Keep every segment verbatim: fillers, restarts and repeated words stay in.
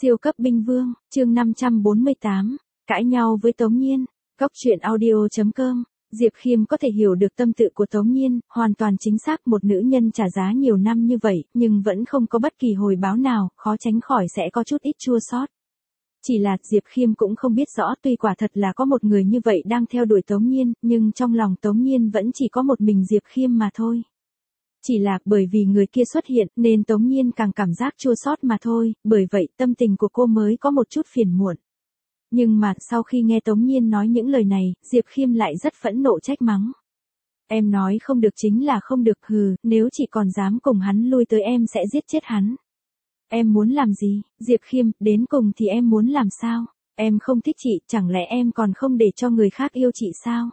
Siêu cấp binh vương, chương năm trăm bốn mươi tám, cãi nhau với Tống Nhiên, Cóc truyện audio chấm com. Diệp Khiêm có thể hiểu được tâm tự của Tống Nhiên, hoàn toàn chính xác một nữ nhân trả giá nhiều năm như vậy, nhưng vẫn không có bất kỳ hồi báo nào, khó tránh khỏi sẽ có chút ít chua xót. Chỉ là Diệp Khiêm cũng không biết rõ, tuy quả thật là có một người như vậy đang theo đuổi Tống Nhiên, nhưng trong lòng Tống Nhiên vẫn chỉ có một mình Diệp Khiêm mà thôi. Chỉ là bởi vì người kia xuất hiện nên Tống Nhiên càng cảm giác chua xót mà thôi, bởi vậy tâm tình của cô mới có một chút phiền muộn. Nhưng mà sau khi nghe Tống Nhiên nói những lời này, Diệp Khiêm lại rất phẫn nộ trách mắng. Em nói không được chính là không được, hừ, nếu chị còn dám cùng hắn lui tới em sẽ giết chết hắn. Em muốn làm gì, Diệp Khiêm, đến cùng thì em muốn làm sao? Em không thích chị, chẳng lẽ em còn không để cho người khác yêu chị sao?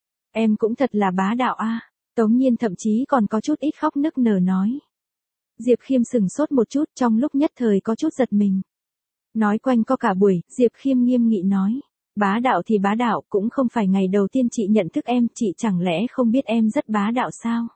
Em cũng thật là bá đạo a. À. Tống Nhiên thậm chí còn có chút ít khóc nức nở nói. Diệp Khiêm sừng sốt một chút, trong lúc nhất thời có chút giật mình. Nói quanh co cả buổi, Diệp Khiêm nghiêm nghị nói. Bá đạo thì bá đạo, cũng không phải ngày đầu tiên chị nhận thức em, chị chẳng lẽ không biết em rất bá đạo sao?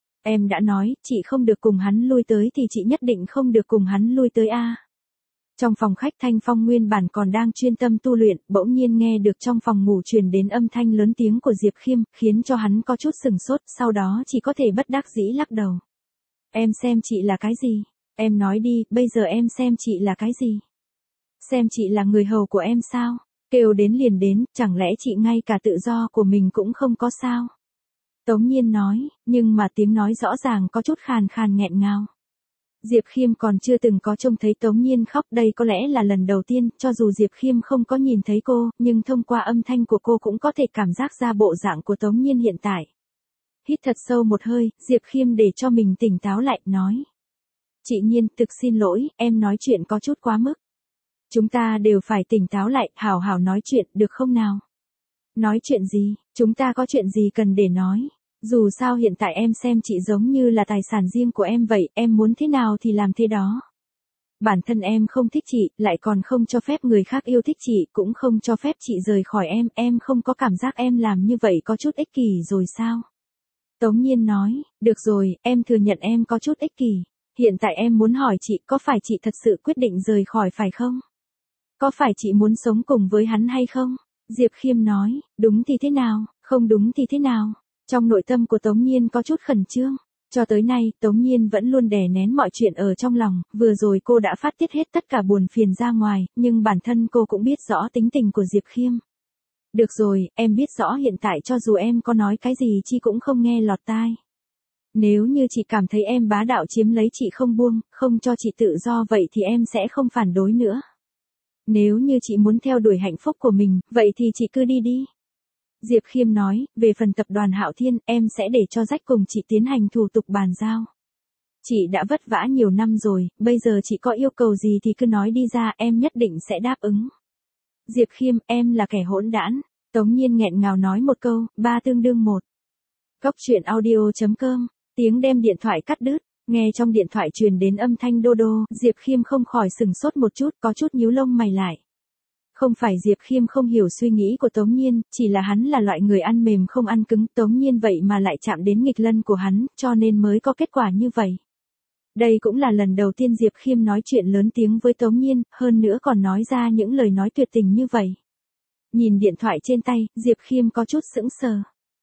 Em đã nói, chị không được cùng hắn lui tới thì chị nhất định không được cùng hắn lui tới a. À. Trong phòng khách Thanh Phong nguyên bản còn đang chuyên tâm tu luyện, bỗng nhiên nghe được trong phòng ngủ truyền đến âm thanh lớn tiếng của Diệp Khiêm, khiến cho hắn có chút sừng sốt, sau đó chỉ có thể bất đắc dĩ lắc đầu. Em xem chị là cái gì? Em nói đi, bây giờ em xem chị là cái gì? Xem chị là người hầu của em sao? Kêu đến liền đến, chẳng lẽ chị ngay cả tự do của mình cũng không có sao? Tống Nhiên nói, nhưng mà tiếng nói rõ ràng có chút khàn khàn nghẹn ngào. Diệp Khiêm còn chưa từng có trông thấy Tống Nhiên khóc, đây có lẽ là lần đầu tiên, cho dù Diệp Khiêm không có nhìn thấy cô, nhưng thông qua âm thanh của cô cũng có thể cảm giác ra bộ dạng của Tống Nhiên hiện tại. Hít thật sâu một hơi, Diệp Khiêm để cho mình tỉnh táo lại, nói. Chị Nhiên, thực xin lỗi, em nói chuyện có chút quá mức. Chúng ta đều phải tỉnh táo lại, hảo hảo nói chuyện, được không nào? Nói chuyện gì, chúng ta có chuyện gì cần để nói? Dù sao hiện tại em xem chị giống như là tài sản riêng của em vậy, em muốn thế nào thì làm thế đó. Bản thân em không thích chị, lại còn không cho phép người khác yêu thích chị, cũng không cho phép chị rời khỏi em, em không có cảm giác em làm như vậy có chút ích kỷ rồi sao? Tống Nhiên nói, được rồi, em thừa nhận em có chút ích kỷ. Hiện tại em muốn hỏi chị, có phải chị thật sự quyết định rời khỏi phải không? Có phải chị muốn sống cùng với hắn hay không? Diệp Khiêm nói, đúng thì thế nào, không đúng thì thế nào? Trong nội tâm của Tống Nhiên có chút khẩn trương. Cho tới nay, Tống Nhiên vẫn luôn đè nén mọi chuyện ở trong lòng, vừa rồi cô đã phát tiết hết tất cả buồn phiền ra ngoài, nhưng bản thân cô cũng biết rõ tính tình của Diệp Khiêm. Được rồi, em biết rõ hiện tại cho dù em có nói cái gì chị cũng không nghe lọt tai. Nếu như chị cảm thấy em bá đạo chiếm lấy chị không buông, không cho chị tự do vậy thì em sẽ không phản đối nữa. Nếu như chị muốn theo đuổi hạnh phúc của mình, vậy thì chị cứ đi đi. Diệp Khiêm nói, về phần tập đoàn Hạo Thiên, em sẽ để cho Rách cùng chị tiến hành thủ tục bàn giao. Chị đã vất vả nhiều năm rồi, bây giờ chị có yêu cầu gì thì cứ nói đi ra, em nhất định sẽ đáp ứng. Diệp Khiêm, em là kẻ hỗn đản. Tống Nhiên nghẹn ngào nói một câu, ba tương đương một. Cóc truyện audio chấm com, tiếng đem điện thoại cắt đứt, nghe trong điện thoại truyền đến âm thanh đô đô, Diệp Khiêm không khỏi sừng sốt một chút, có chút nhíu lông mày lại. Không phải Diệp Khiêm không hiểu suy nghĩ của Tống Nhiên, chỉ là hắn là loại người ăn mềm không ăn cứng, Tống Nhiên vậy mà lại chạm đến nghịch lân của hắn, cho nên mới có kết quả như vậy. Đây cũng là lần đầu tiên Diệp Khiêm nói chuyện lớn tiếng với Tống Nhiên, hơn nữa còn nói ra những lời nói tuyệt tình như vậy. Nhìn điện thoại trên tay, Diệp Khiêm có chút sững sờ.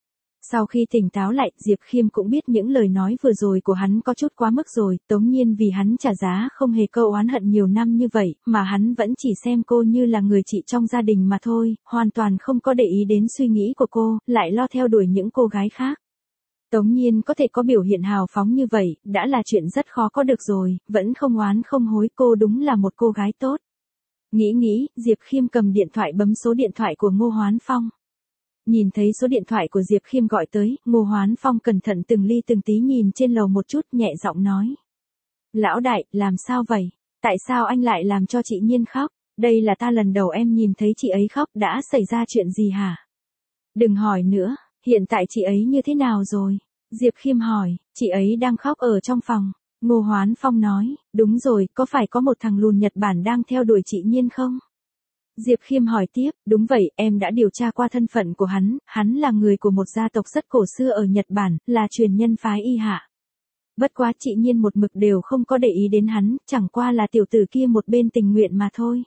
Sau khi tỉnh táo lại, Diệp Khiêm cũng biết những lời nói vừa rồi của hắn có chút quá mức rồi, Tống Nhiên vì hắn trả giá không hề câu oán hận nhiều năm như vậy, mà hắn vẫn chỉ xem cô như là người chị trong gia đình mà thôi, hoàn toàn không có để ý đến suy nghĩ của cô, lại lo theo đuổi những cô gái khác. Tống Nhiên có thể có biểu hiện hào phóng như vậy, đã là chuyện rất khó có được rồi, vẫn không oán không hối, cô đúng là một cô gái tốt. Nghĩ nghĩ, Diệp Khiêm cầm điện thoại bấm số điện thoại của Ngô Hoán Phong. Nhìn thấy số điện thoại của Diệp Khiêm gọi tới, Ngô Hoán Phong cẩn thận từng ly từng tí nhìn trên lầu một chút, nhẹ giọng nói. Lão đại, làm sao vậy? Tại sao anh lại làm cho chị Nhiên khóc? Đây là ta lần đầu em nhìn thấy chị ấy khóc, đã xảy ra chuyện gì hả? Đừng hỏi nữa, hiện tại chị ấy như thế nào rồi? Diệp Khiêm hỏi, chị ấy đang khóc ở trong phòng. Ngô Hoán Phong nói, đúng rồi, có phải có một thằng lùn Nhật Bản đang theo đuổi chị Nhiên không? Diệp Khiêm hỏi tiếp, đúng vậy, em đã điều tra qua thân phận của hắn, hắn là người của một gia tộc rất cổ xưa ở Nhật Bản, là truyền nhân phái Y Hạ. Bất quá chị Nhiên một mực đều không có để ý đến hắn, chẳng qua là tiểu tử kia một bên tình nguyện mà thôi.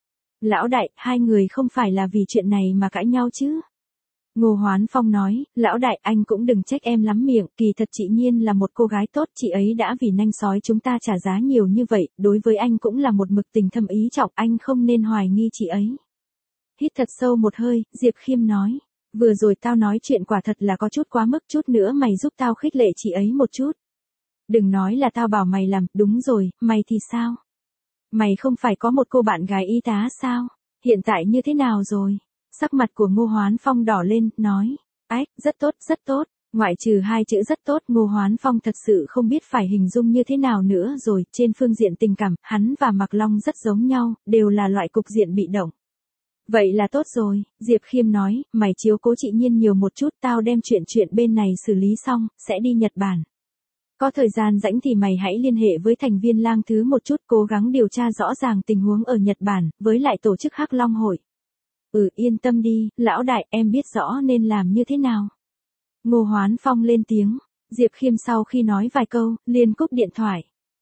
Lão đại, hai người không phải là vì chuyện này mà cãi nhau chứ? Ngô Hoán Phong nói, lão đại anh cũng đừng trách em lắm miệng, kỳ thật chị Nhiên là một cô gái tốt, chị ấy đã vì nanh sói chúng ta trả giá nhiều như vậy, đối với anh cũng là một mực tình thâm ý trọng, anh không nên hoài nghi chị ấy. Hít thật sâu một hơi, Diệp Khiêm nói, vừa rồi tao nói chuyện quả thật là có chút quá mức, chút nữa mày giúp tao khích lệ chị ấy một chút. Đừng nói là tao bảo mày làm, đúng rồi, mày thì sao? Mày không phải có một cô bạn gái y tá sao? Hiện tại như thế nào rồi? Sắc mặt của Ngô Hoán Phong đỏ lên, nói, ách, rất tốt, rất tốt, ngoại trừ hai chữ rất tốt, Ngô Hoán Phong thật sự không biết phải hình dung như thế nào nữa rồi, trên phương diện tình cảm, hắn và Mạc Long rất giống nhau, đều là loại cục diện bị động. Vậy là tốt rồi, Diệp Khiêm nói, mày chiếu cố chị Nhiên nhiều một chút, tao đem chuyện chuyện bên này xử lý xong, sẽ đi Nhật Bản. Có thời gian rảnh thì mày hãy liên hệ với thành viên Lang Thứ một chút, cố gắng điều tra rõ ràng tình huống ở Nhật Bản, với lại tổ chức Hắc Long hội. Ừ, yên tâm đi, lão đại, em biết rõ nên làm như thế nào. Ngô Hoán Phong lên tiếng, Diệp Khiêm sau khi nói vài câu, liền cúp điện thoại.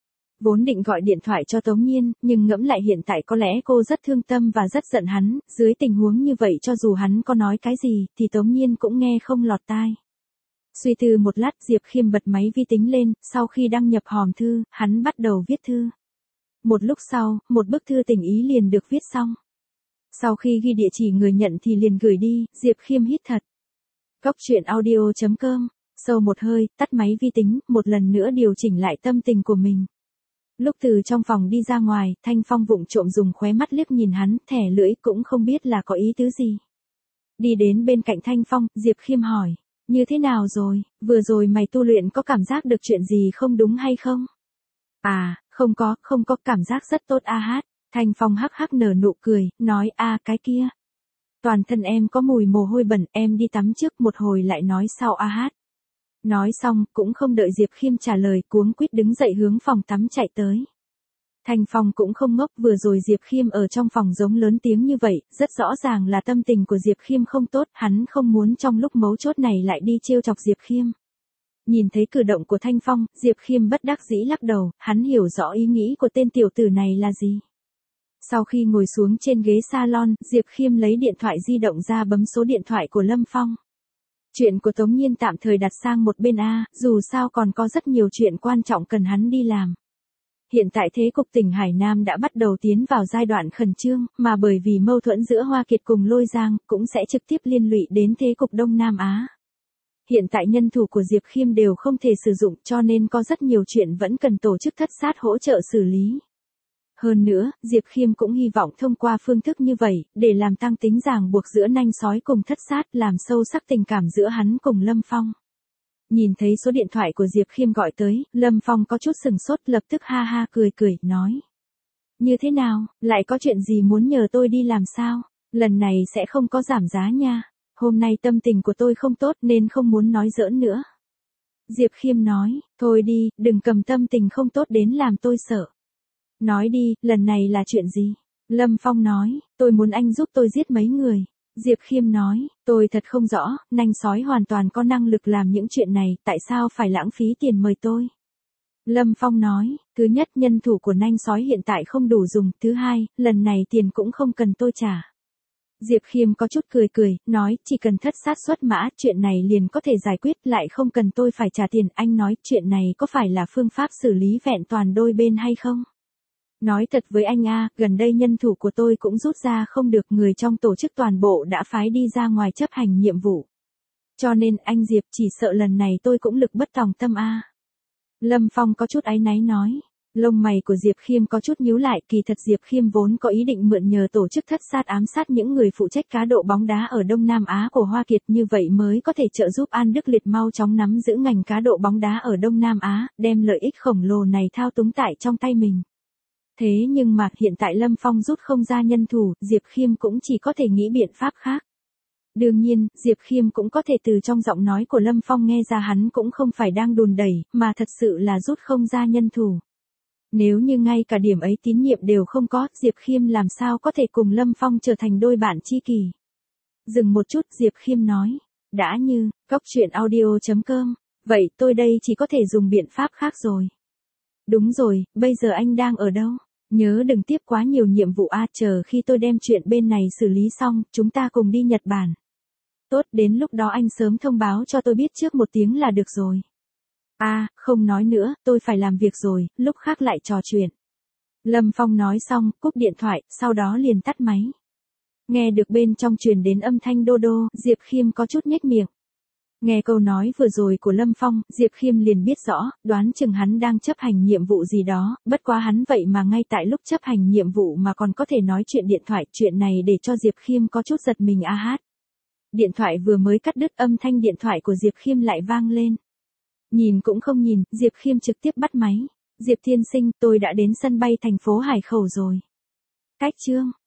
Vốn định gọi điện thoại cho Tống Nhiên, nhưng ngẫm lại hiện tại có lẽ cô rất thương tâm và rất giận hắn, dưới tình huống như vậy cho dù hắn có nói cái gì, thì Tống Nhiên cũng nghe không lọt tai. Suy tư một lát, Diệp Khiêm bật máy vi tính lên, sau khi đăng nhập hòm thư, hắn bắt đầu viết thư. Một lúc sau, một bức thư tình ý liền được viết xong. Sau khi ghi địa chỉ người nhận thì liền gửi đi, Diệp Khiêm hít thật. Cốc truyện audio chấm com, sâu một hơi, tắt máy vi tính, một lần nữa điều chỉnh lại tâm tình của mình. Lúc từ trong phòng đi ra ngoài, Thanh Phong vụng trộm dùng khóe mắt liếc nhìn hắn, thẻ lưỡi cũng không biết là có ý tứ gì. Đi đến bên cạnh Thanh Phong, Diệp Khiêm hỏi, như thế nào rồi, vừa rồi mày tu luyện có cảm giác được chuyện gì không đúng hay không? À, không có, không có, cảm giác rất tốt a hát. Thanh Phong hắc hắc nở nụ cười, nói a cái kia. Toàn thân em có mùi mồ hôi bẩn, em đi tắm trước một hồi lại nói sau a hát. Nói xong, cũng không đợi Diệp Khiêm trả lời, cuống quýt đứng dậy hướng phòng tắm chạy tới. Thanh Phong cũng không ngốc, vừa rồi Diệp Khiêm ở trong phòng giống lớn tiếng như vậy, rất rõ ràng là tâm tình của Diệp Khiêm không tốt, hắn không muốn trong lúc mấu chốt này lại đi trêu chọc Diệp Khiêm. Nhìn thấy cử động của Thanh Phong, Diệp Khiêm bất đắc dĩ lắc đầu, hắn hiểu rõ ý nghĩ của tên tiểu tử này là gì. Sau khi ngồi xuống trên ghế salon, Diệp Khiêm lấy điện thoại di động ra bấm số điện thoại của Lâm Phong. Chuyện của Tống Nhiên tạm thời đặt sang một bên A, dù sao còn có rất nhiều chuyện quan trọng cần hắn đi làm. Hiện tại thế cục tỉnh Hải Nam đã bắt đầu tiến vào giai đoạn khẩn trương, mà bởi vì mâu thuẫn giữa Hoa Kiệt cùng Lôi Giang, cũng sẽ trực tiếp liên lụy đến thế cục Đông Nam Á. Hiện tại nhân thủ của Diệp Khiêm đều không thể sử dụng, cho nên có rất nhiều chuyện vẫn cần tổ chức thất sát hỗ trợ xử lý. Hơn nữa, Diệp Khiêm cũng hy vọng thông qua phương thức như vậy, để làm tăng tính ràng buộc giữa nanh sói cùng thất sát, làm sâu sắc tình cảm giữa hắn cùng Lâm Phong. Nhìn thấy số điện thoại của Diệp Khiêm gọi tới, Lâm Phong có chút sừng sốt, lập tức ha ha cười cười, nói. Như thế nào, lại có chuyện gì muốn nhờ tôi đi làm sao? Lần này sẽ không có giảm giá nha. Hôm nay tâm tình của tôi không tốt nên không muốn nói giỡn nữa. Diệp Khiêm nói, thôi đi, đừng cầm tâm tình không tốt đến làm tôi sợ. Nói đi, lần này là chuyện gì? Lâm Phong nói, tôi muốn anh giúp tôi giết mấy người. Diệp Khiêm nói, tôi thật không rõ, nanh sói hoàn toàn có năng lực làm những chuyện này, tại sao phải lãng phí tiền mời tôi? Lâm Phong nói, thứ nhất, nhân thủ của nanh sói hiện tại không đủ dùng, thứ hai, lần này tiền cũng không cần tôi trả. Diệp Khiêm có chút cười cười, nói, chỉ cần thất sát xuất mã, chuyện này liền có thể giải quyết, lại không cần tôi phải trả tiền. Anh nói, chuyện này có phải là phương pháp xử lý vẹn toàn đôi bên hay không? Nói thật với anh a, gần đây nhân thủ của tôi cũng rút ra không được, người trong tổ chức toàn bộ đã phái đi ra ngoài chấp hành nhiệm vụ. Cho nên anh Diệp chỉ sợ lần này tôi cũng lực bất tòng tâm a. Lâm Phong có chút áy náy nói. Lông mày của Diệp Khiêm có chút nhíu lại, kỳ thật Diệp Khiêm vốn có ý định mượn nhờ tổ chức thất sát ám sát những người phụ trách cá độ bóng đá ở Đông Nam Á của Hoa Kiệt, như vậy mới có thể trợ giúp An Đức Liệt mau chóng nắm giữ ngành cá độ bóng đá ở Đông Nam Á, đem lợi ích khổng lồ này thao túng tại trong tay mình. Thế nhưng mà hiện tại Lâm Phong rút không ra nhân thủ, Diệp Khiêm cũng chỉ có thể nghĩ biện pháp khác. Đương nhiên, Diệp Khiêm cũng có thể từ trong giọng nói của Lâm Phong nghe ra hắn cũng không phải đang đùn đẩy, mà thật sự là rút không ra nhân thủ. Nếu như ngay cả điểm ấy tín nhiệm đều không có, Diệp Khiêm làm sao có thể cùng Lâm Phong trở thành đôi bạn tri kỷ. Dừng một chút, Diệp Khiêm nói, đã như, cốc truyện audio chấm com Vậy tôi đây chỉ có thể dùng biện pháp khác rồi. Đúng rồi, bây giờ anh đang ở đâu? Nhớ đừng tiếp quá nhiều nhiệm vụ a, chờ khi tôi đem chuyện bên này xử lý xong, chúng ta cùng đi Nhật Bản. Tốt, đến lúc đó anh sớm thông báo cho tôi biết trước một tiếng là được rồi. À, không nói nữa, tôi phải làm việc rồi, lúc khác lại trò chuyện. Lâm Phong nói xong, cúp điện thoại, sau đó liền tắt máy. Nghe được bên trong truyền đến âm thanh đô đô, Diệp Khiêm có chút nhếch miệng. Nghe câu nói vừa rồi của Lâm Phong, Diệp Khiêm liền biết rõ, đoán chừng hắn đang chấp hành nhiệm vụ gì đó, bất quá hắn vậy mà ngay tại lúc chấp hành nhiệm vụ mà còn có thể nói chuyện điện thoại, chuyện này để cho Diệp Khiêm có chút giật mình a hát. Điện thoại vừa mới cắt đứt, âm thanh điện thoại của Diệp Khiêm lại vang lên. Nhìn cũng không nhìn, Diệp Khiêm trực tiếp bắt máy. Diệp tiên sinh, tôi đã đến sân bay thành phố Hải Khẩu rồi. Cách Trương,